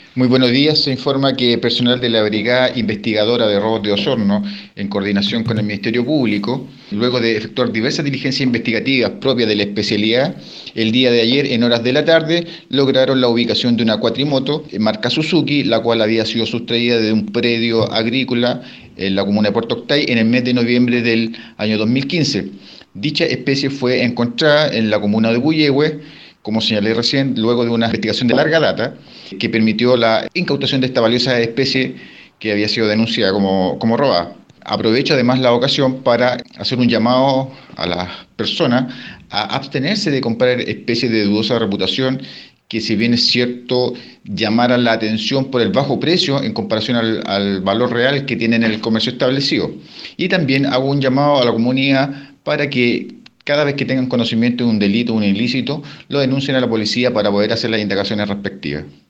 Muy buenos días. Se informa que personal de la Brigada Investigadora de Robos de Osorno, en coordinación con el Ministerio Público, luego de efectuar diversas diligencias investigativas propias de la especialidad, el día de ayer, en horas de la tarde, lograron la ubicación de una cuatrimoto marca Suzuki, la cual había sido sustraída de un predio agrícola en la comuna de Puerto Octay en el mes de noviembre del año 2015. Dicha especie fue encontrada en la comuna de Puyehue, como señalé recién, luego de una investigación de larga data que permitió la incautación de esta valiosa especie que había sido denunciada como robada. Aprovecho además la ocasión para hacer un llamado a las personas a abstenerse de comprar especies de dudosa reputación que, si bien es cierto, llamaran la atención por el bajo precio en comparación al valor real que tienen en el comercio establecido. Y también hago un llamado a la comunidad para que cada vez que tengan conocimiento de un delito o un ilícito, lo denuncien a la policía para poder hacer las indagaciones respectivas.